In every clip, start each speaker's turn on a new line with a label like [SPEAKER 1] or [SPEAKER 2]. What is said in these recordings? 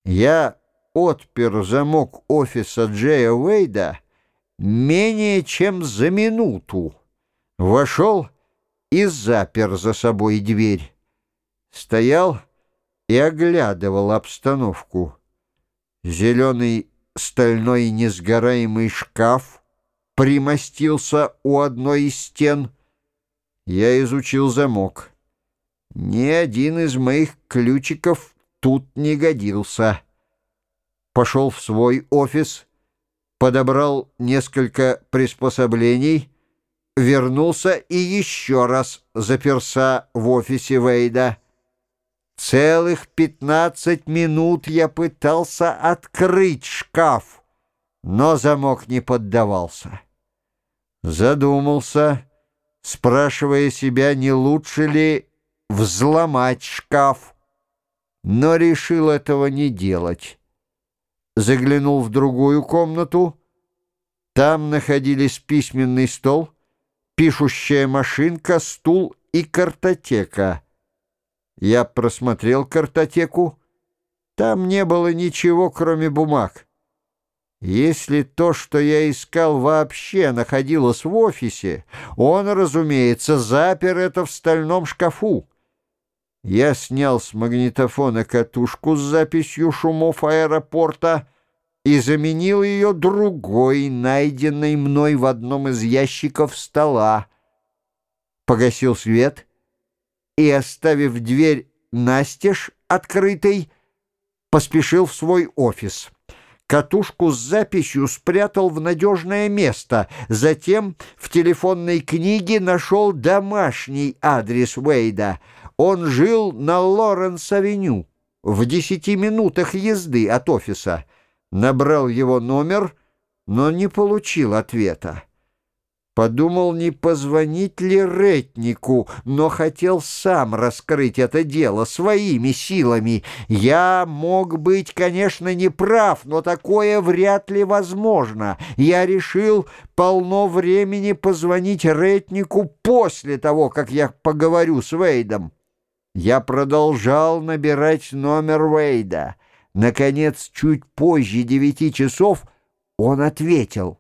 [SPEAKER 1] Я отпер замок офиса Джея Уэйда менее чем за минуту. Вошел и запер за собой дверь. Стоял и оглядывал обстановку. Зеленый стальной несгораемый шкаф примостился у одной из стен. Я изучил замок. Ни один из моих ключиков тут не годился. Пошел в свой офис, подобрал несколько приспособлений, вернулся и еще раз заперся в офисе Уэйда. Целых 15 минут я пытался открыть шкаф, но замок не поддавался. Задумался, спрашивая себя, не лучше ли взломать шкаф, но решил этого не делать. Заглянул в другую комнату. Там находились письменный стол, пишущая машинка, стул и картотека. Я просмотрел картотеку. Там не было ничего, кроме бумаг. Если то, что я искал, вообще находилось в офисе, он, разумеется, запер это в стальном шкафу. Я снял с магнитофона катушку с записью шумов аэропорта и заменил ее другой, найденной мной в одном из ящиков стола. Погасил свет и, оставив дверь настежь открытой, поспешил в свой офис. Катушку с записью спрятал в надежное место. Затем в телефонной книге нашел домашний адрес Уэйда. Он жил на Лоренс-авеню, в 10 минутах езды от офиса. Набрал его номер, но не получил ответа. Подумал, не позвонить ли Ретнику, но хотел сам раскрыть это дело своими силами. Я мог быть, конечно, не прав, но такое вряд ли возможно. Я решил полно времени позвонить Ретнику после того, как я поговорю с Уэйдом. Я продолжал набирать номер Уэйда. Наконец, чуть позже 9 часов он ответил.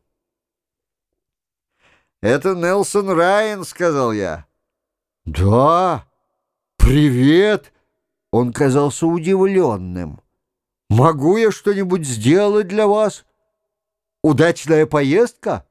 [SPEAKER 1] «Это Нельсон Райан», — сказал я. «Да, привет!» Он казался удивленным. «Могу я что-нибудь сделать для вас? Удачная поездка?»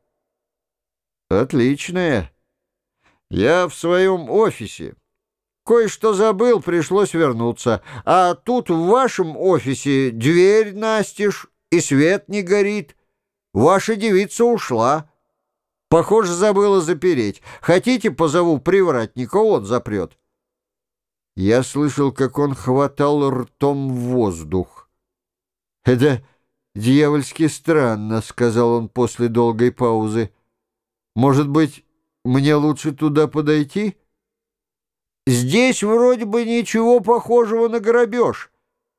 [SPEAKER 1] «Отличная. Я в своем офисе. Кое-что забыл, пришлось вернуться. А тут в вашем офисе дверь настежь и свет не горит. Ваша девица ушла. Похоже, забыла запереть. Хотите, позову привратника, он запрет». Я слышал, как он хватал ртом воздух. «Это дьявольски странно», — сказал он после долгой паузы. «Может быть, мне лучше туда подойти? Здесь вроде бы ничего похожего на грабеж.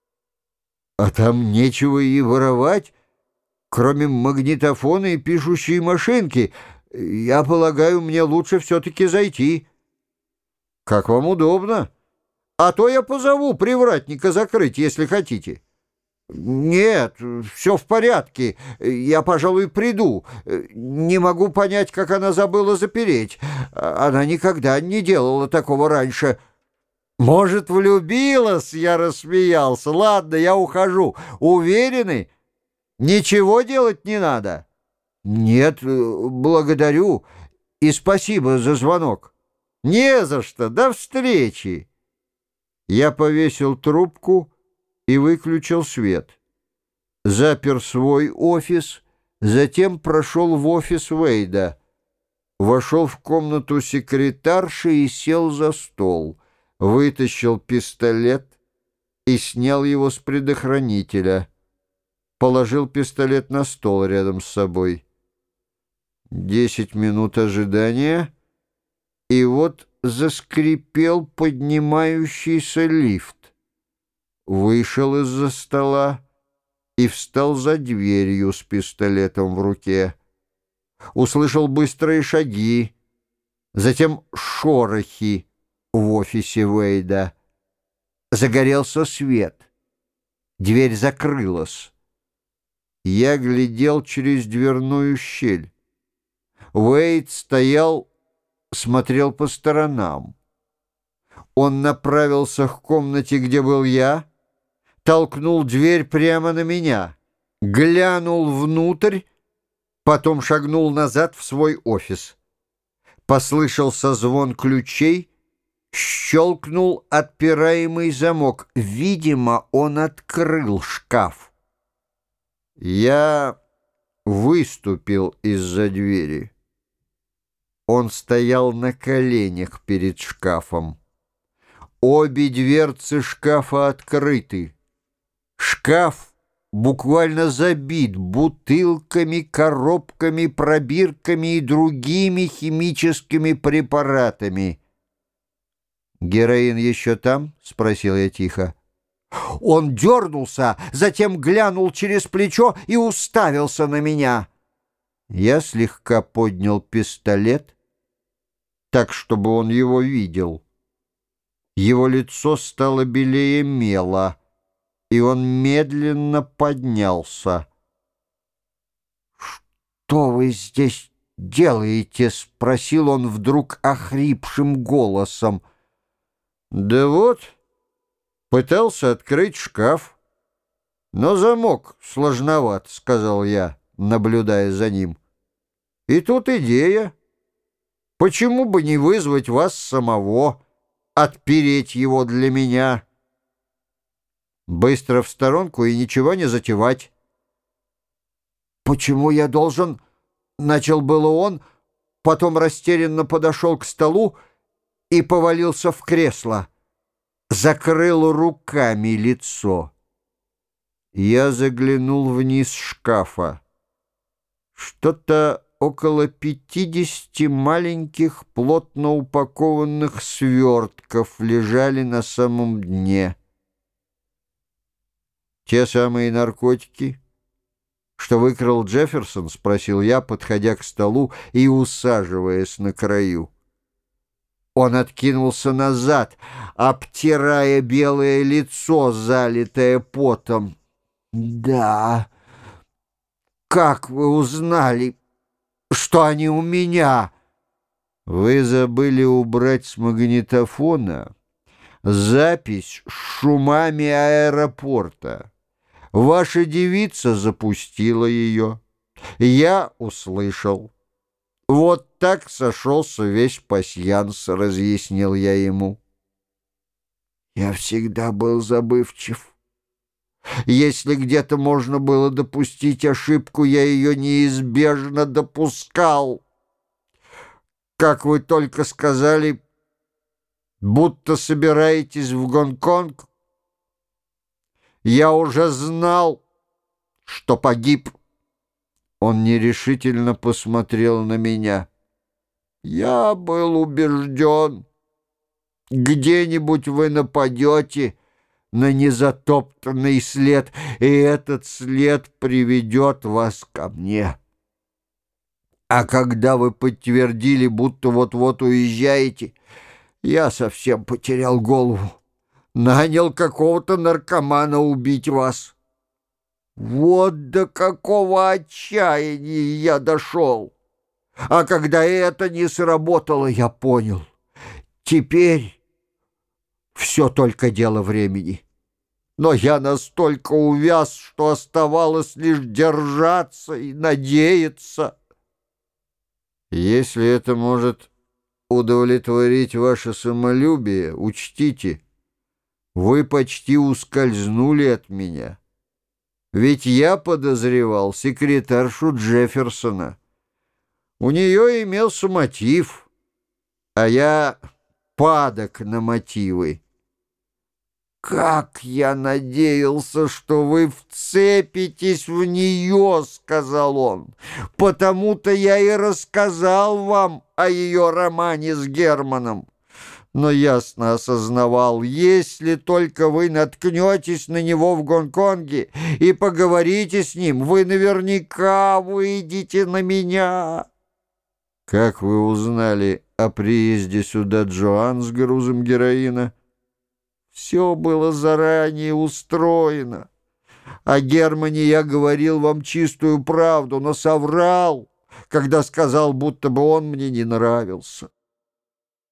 [SPEAKER 1] А там нечего и воровать, кроме магнитофона и пишущей машинки. Я полагаю, мне лучше все-таки зайти». «Как вам удобно. А то я позову привратника закрыть, если хотите». «Нет, все в порядке. Я, пожалуй, приду. Не могу понять, как она забыла запереть. Она никогда не делала такого раньше». «Может, влюбилась?» — я рассмеялся. «Ладно, я ухожу. Уверены? Ничего делать не надо?» «Нет, благодарю. И спасибо за звонок». «Не за что. До встречи». Я повесил трубку и выключил свет. Запер свой офис, затем прошел в офис Уэйда. Вошел в комнату секретарши и сел за стол. Вытащил пистолет и снял его с предохранителя. Положил пистолет на стол рядом с собой. 10 минут ожидания, и вот заскрипел поднимающийся лифт. Вышел из-за стола и встал за дверью с пистолетом в руке. Услышал быстрые шаги, затем шорохи в офисе Уэйда. Загорелся свет. Дверь закрылась. Я глядел через дверную щель. Уэйд стоял, смотрел по сторонам. Он направился к комнате, где был я, толкнул дверь прямо на меня, глянул внутрь, потом шагнул назад в свой офис. Послышался звон ключей, щелкнул отпираемый замок. Видимо, он открыл шкаф. Я выступил из-за двери. Он стоял на коленях перед шкафом. Обе дверцы шкафа открыты. Шкаф буквально забит бутылками, коробками, пробирками и другими химическими препаратами. «Героин еще там?» — спросил я тихо. Он дернулся, затем глянул через плечо и уставился на меня. Я слегка поднял пистолет, так, чтобы он его видел. Его лицо стало белее мела, и он медленно поднялся. «Что вы здесь делаете?» — спросил он вдруг охрипшим голосом. «Да вот, пытался открыть шкаф, но замок сложноват», — сказал я, наблюдая за ним. «И тут идея. Почему бы не вызвать вас самого, отпереть его для меня? Быстро в сторонку и ничего не затевать». «Почему я должен...» — начал было он, потом растерянно подошел к столу и повалился в кресло, закрыл руками лицо. Я заглянул вниз шкафа. Что-то около 50 маленьких плотно упакованных свертков лежали на самом дне. «Те самые наркотики, что выкрал Джефферсон?» — спросил я, подходя к столу и усаживаясь на краю. Он откинулся назад, обтирая белое лицо, залитое потом. «Да. Как вы узнали, что они у меня?» «Вы забыли убрать с магнитофона запись с шумами аэропорта. Ваша девица запустила ее. Я услышал. Вот так сошелся весь пасьянс», — разъяснил я ему. Я всегда был забывчив. Если где-то можно было допустить ошибку, я ее неизбежно допускал. Как вы только сказали, будто собираетесь в Гонконг, я уже знал, что погиб. Он нерешительно посмотрел на меня. Я был убежден, где-нибудь вы нападете на незатоптанный след, и этот след приведет вас ко мне. А когда вы подтвердили, будто вот-вот уезжаете, я совсем потерял голову. Нанял какого-то наркомана убить вас. Вот до какого отчаяния я дошел. А когда это не сработало, я понял. Теперь все только дело времени. Но я настолько увяз, что оставалось лишь держаться и надеяться. Если это может удовлетворить ваше самолюбие, учтите, вы почти ускользнули от меня. Ведь я подозревал секретаршу Джефферсона. У нее имелся мотив, а я падок на мотивы. «Как я надеялся, что вы вцепитесь в нее», — сказал он. «Потому-то я и рассказал вам о ее романе с Германом. Но ясно осознавал, если только вы наткнетесь на него в Гонконге и поговорите с ним, вы наверняка выйдете на меня». «Как вы узнали о приезде сюда Джоан с грузом героина?» «Все было заранее устроено. О Германе я говорил вам чистую правду, но соврал, когда сказал, будто бы он мне не нравился.